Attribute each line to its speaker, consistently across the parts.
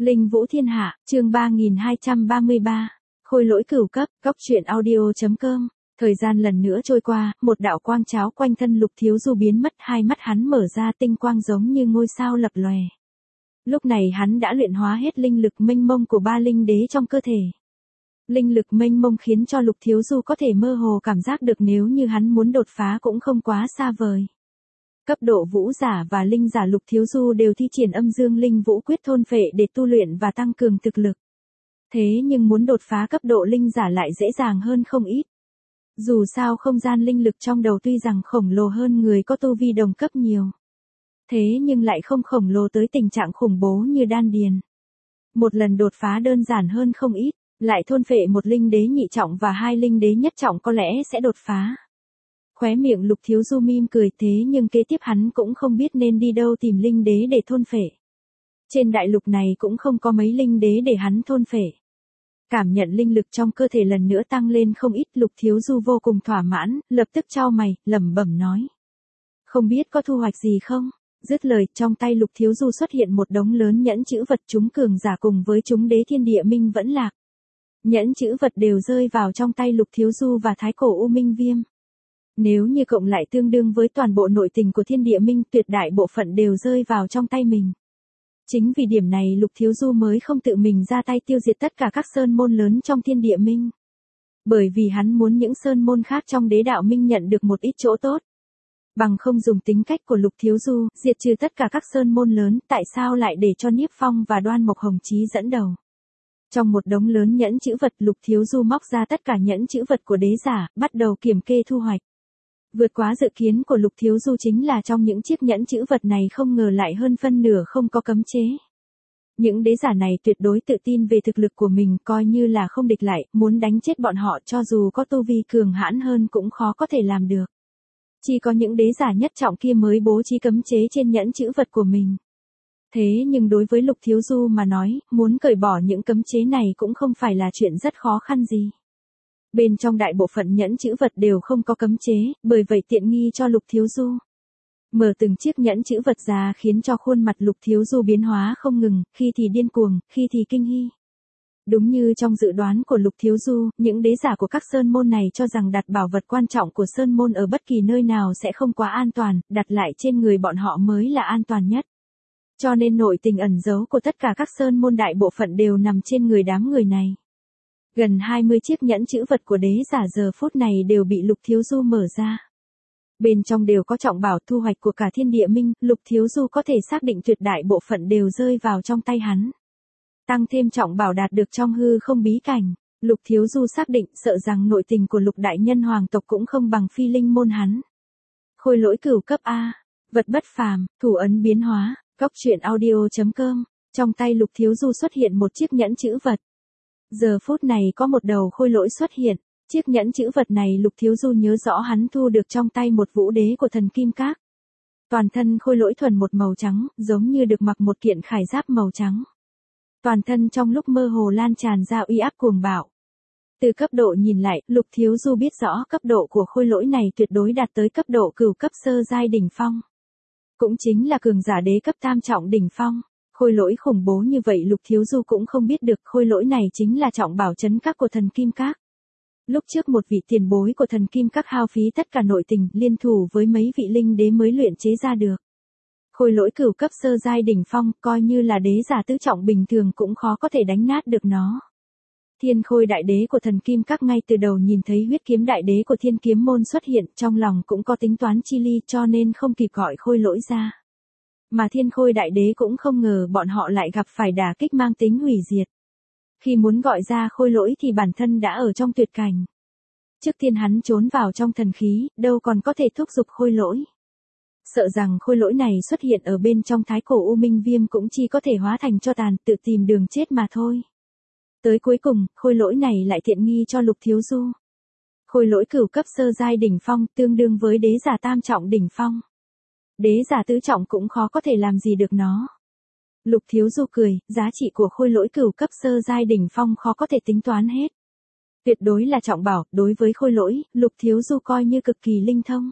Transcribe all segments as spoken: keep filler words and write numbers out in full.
Speaker 1: Linh Vũ Thiên Hạ, chương ba nghìn hai trăm ba mươi ba. Khôi lỗi cửu cấp, góc truyện audio chấm com. Thời gian lần nữa trôi qua, một đạo quang cháo quanh thân Lục Thiếu Du biến mất, hai mắt hắn mở ra tinh quang giống như ngôi sao lập lòe. Lúc này hắn đã luyện hóa hết linh lực mênh mông của ba linh đế trong cơ thể. Linh lực mênh mông khiến cho Lục Thiếu Du có thể mơ hồ cảm giác được nếu như hắn muốn đột phá cũng không quá xa vời. Cấp độ vũ giả và linh giả Lục Thiếu Du đều thi triển âm dương linh vũ quyết thôn phệ để tu luyện và tăng cường thực lực. Thế nhưng muốn đột phá cấp độ linh giả lại dễ dàng hơn không ít. Dù sao không gian linh lực trong đầu tuy rằng khổng lồ hơn người có tu vi đồng cấp nhiều. Thế nhưng lại không khổng lồ tới tình trạng khủng bố như đan điền. Một lần đột phá đơn giản hơn không ít, lại thôn phệ một linh đế nhị trọng và hai linh đế nhất trọng có lẽ sẽ đột phá. Khóe miệng Lục Thiếu Du mỉm cười, thế nhưng kế tiếp hắn cũng không biết nên đi đâu tìm linh đế để thôn phệ. Trên đại lục này cũng không có mấy linh đế để hắn thôn phệ. Cảm nhận linh lực trong cơ thể lần nữa tăng lên không ít, Lục Thiếu Du vô cùng thỏa mãn, lập tức chau mày, lẩm bẩm nói. Không biết có thu hoạch gì không? Dứt lời, trong tay Lục Thiếu Du xuất hiện một đống lớn nhẫn chữ vật, chúng cường giả cùng với chúng đế thiên địa minh vẫn lạc. Nhẫn chữ vật đều rơi vào trong tay Lục Thiếu Du và Thái Cổ U Minh Viêm. Nếu như cộng lại tương đương với toàn bộ nội tình của thiên địa minh, tuyệt đại bộ phận đều rơi vào trong tay mình. Chính vì điểm này Lục Thiếu Du mới không tự mình ra tay tiêu diệt tất cả các sơn môn lớn trong thiên địa minh. Bởi vì hắn muốn những sơn môn khác trong đế đạo minh nhận được một ít chỗ tốt. Bằng không dùng tính cách của Lục Thiếu Du, diệt trừ tất cả các sơn môn lớn, tại sao lại để cho Niếp Phong và Đoan Mộc Hồng Chí dẫn đầu. Trong một đống lớn nhẫn chữ vật, Lục Thiếu Du móc ra tất cả nhẫn chữ vật của đế giả, bắt đầu kiểm kê thu hoạch. Vượt quá dự kiến của Lục Thiếu Du chính là trong những chiếc nhẫn chữ vật này không ngờ lại hơn phân nửa không có cấm chế. Những đế giả này tuyệt đối tự tin về thực lực của mình, coi như là không địch lại, muốn đánh chết bọn họ cho dù có tu vi cường hãn hơn cũng khó có thể làm được. Chỉ có những đế giả nhất trọng kia mới bố trí cấm chế trên nhẫn chữ vật của mình. Thế nhưng đối với Lục Thiếu Du mà nói, muốn cởi bỏ những cấm chế này cũng không phải là chuyện rất khó khăn gì. Bên trong đại bộ phận nhẫn chữ vật đều không có cấm chế, bởi vậy tiện nghi cho Lục Thiếu Du. Mở từng chiếc nhẫn chữ vật ra khiến cho khuôn mặt Lục Thiếu Du biến hóa không ngừng, khi thì điên cuồng, khi thì kinh hy. Đúng như trong dự đoán của Lục Thiếu Du, những đế giả của các sơn môn này cho rằng đặt bảo vật quan trọng của sơn môn ở bất kỳ nơi nào sẽ không quá an toàn, đặt lại trên người bọn họ mới là an toàn nhất. Cho nên nội tình ẩn giấu của tất cả các sơn môn đại bộ phận đều nằm trên người đám người này. Gần hai mươi chiếc nhẫn chữ vật của đế giả giờ phút này đều bị Lục Thiếu Du mở ra. Bên trong đều có trọng bảo thu hoạch của cả thiên địa minh, Lục Thiếu Du có thể xác định tuyệt đại bộ phận đều rơi vào trong tay hắn. Tăng thêm trọng bảo đạt được trong hư không bí cảnh, Lục Thiếu Du xác định sợ rằng nội tình của Lục đại nhân hoàng tộc cũng không bằng phi linh môn hắn. Khôi lỗi cửu cấp A, vật bất phàm, thủ ấn biến hóa, góc truyện audio chấm com. Trong tay Lục Thiếu Du xuất hiện một chiếc nhẫn chữ vật. Giờ phút này có một đầu khôi lỗi xuất hiện, chiếc nhẫn chữ vật này Lục Thiếu Du nhớ rõ hắn thu được trong tay một vũ đế của thần Kim Các. Toàn thân khôi lỗi thuần một màu trắng, giống như được mặc một kiện khải giáp màu trắng. Toàn thân trong lúc mơ hồ lan tràn ra uy áp cuồng bạo. Từ cấp độ nhìn lại, Lục Thiếu Du biết rõ cấp độ của khôi lỗi này tuyệt đối đạt tới cấp độ cửu cấp sơ giai đỉnh phong. Cũng chính là cường giả đế cấp tam trọng đỉnh phong. Khôi lỗi khủng bố như vậy Lục Thiếu Du cũng không biết được khôi lỗi này chính là trọng bảo trấn các của thần Kim Các. Lúc trước một vị tiền bối của thần Kim Các hao phí tất cả nội tình liên thủ với mấy vị linh đế mới luyện chế ra được. Khôi lỗi cửu cấp sơ giai đỉnh phong coi như là đế giả tứ trọng bình thường cũng khó có thể đánh nát được nó. Thiên khôi đại đế của thần Kim Các ngay từ đầu nhìn thấy huyết kiếm đại đế của thiên kiếm môn xuất hiện trong lòng cũng có tính toán chi ly cho nên không kịp gọi khôi lỗi ra. Mà thiên khôi đại đế cũng không ngờ bọn họ lại gặp phải đả kích mang tính hủy diệt. Khi muốn gọi ra khôi lỗi thì bản thân đã ở trong tuyệt cảnh. Trước tiên hắn trốn vào trong thần khí, đâu còn có thể thúc giục khôi lỗi. Sợ rằng khôi lỗi này xuất hiện ở bên trong Thái Cổ U Minh Viêm cũng chỉ có thể hóa thành tro tàn, tự tìm đường chết mà thôi. Tới cuối cùng, khôi lỗi này lại tiện nghi cho Lục Thiếu Du. Khôi lỗi cửu cấp sơ giai đỉnh phong tương đương với đế giả tam trọng đỉnh phong. Đế giả tứ trọng cũng khó có thể làm gì được nó. Lục Thiếu Du cười, giá trị của khôi lỗi cửu cấp sơ giai đỉnh phong khó có thể tính toán hết. Tuyệt đối là trọng bảo, đối với khôi lỗi, Lục Thiếu Du coi như cực kỳ linh thông.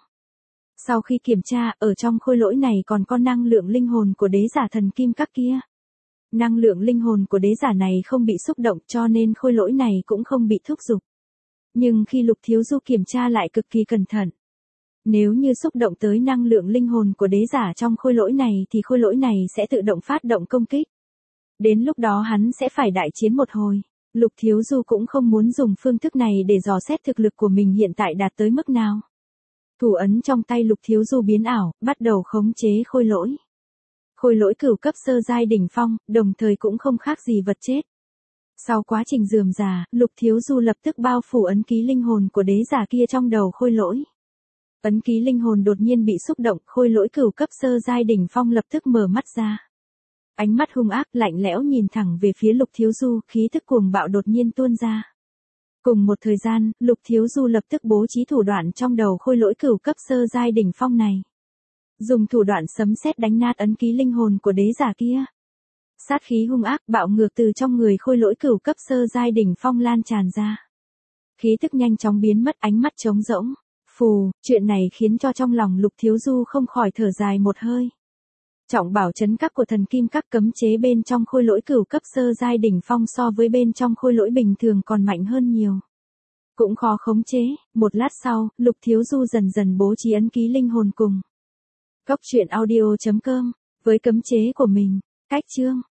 Speaker 1: Sau khi kiểm tra, ở trong khôi lỗi này còn có năng lượng linh hồn của đế giả thần Kim Các kia. Năng lượng linh hồn của đế giả này không bị xúc động cho nên khôi lỗi này cũng không bị thúc giục. Nhưng khi Lục Thiếu Du kiểm tra lại cực kỳ cẩn thận. Nếu như xúc động tới năng lượng linh hồn của đế giả trong khôi lỗi này thì khôi lỗi này sẽ tự động phát động công kích. Đến lúc đó hắn sẽ phải đại chiến một hồi. Lục Thiếu Du cũng không muốn dùng phương thức này để dò xét thực lực của mình hiện tại đạt tới mức nào. Thủ ấn trong tay Lục Thiếu Du biến ảo, bắt đầu khống chế khôi lỗi. Khôi lỗi cửu cấp sơ giai đỉnh phong, đồng thời cũng không khác gì vật chết. Sau quá trình rườm rà, Lục Thiếu Du lập tức bao phủ ấn ký linh hồn của đế giả kia trong đầu khôi lỗi. Ấn ký linh hồn đột nhiên bị xúc động, khôi lỗi cửu cấp sơ giai đỉnh phong lập tức mở mắt ra. Ánh mắt hung ác, lạnh lẽo nhìn thẳng về phía Lục Thiếu Du, khí tức cuồng bạo đột nhiên tuôn ra. Cùng một thời gian, Lục Thiếu Du lập tức bố trí thủ đoạn trong đầu khôi lỗi cửu cấp sơ giai đỉnh phong này. Dùng thủ đoạn sấm sét đánh nát ấn ký linh hồn của đế giả kia. Sát khí hung ác bạo ngược từ trong người khôi lỗi cửu cấp sơ giai đỉnh phong lan tràn ra. Khí tức nhanh chóng biến mất, ánh mắt trống rỗng. Phù, chuyện này khiến cho trong lòng Lục Thiếu Du không khỏi thở dài một hơi. Trọng bảo trấn cấp của thần kim các cấm chế bên trong khôi lỗi cửu cấp sơ giai đỉnh phong so với bên trong khôi lỗi bình thường còn mạnh hơn nhiều. Cũng khó khống chế, một lát sau, Lục Thiếu Du dần dần bố trí ấn ký linh hồn cùng. Cốc truyện audio chấm com, với cấm chế của mình, cách chương.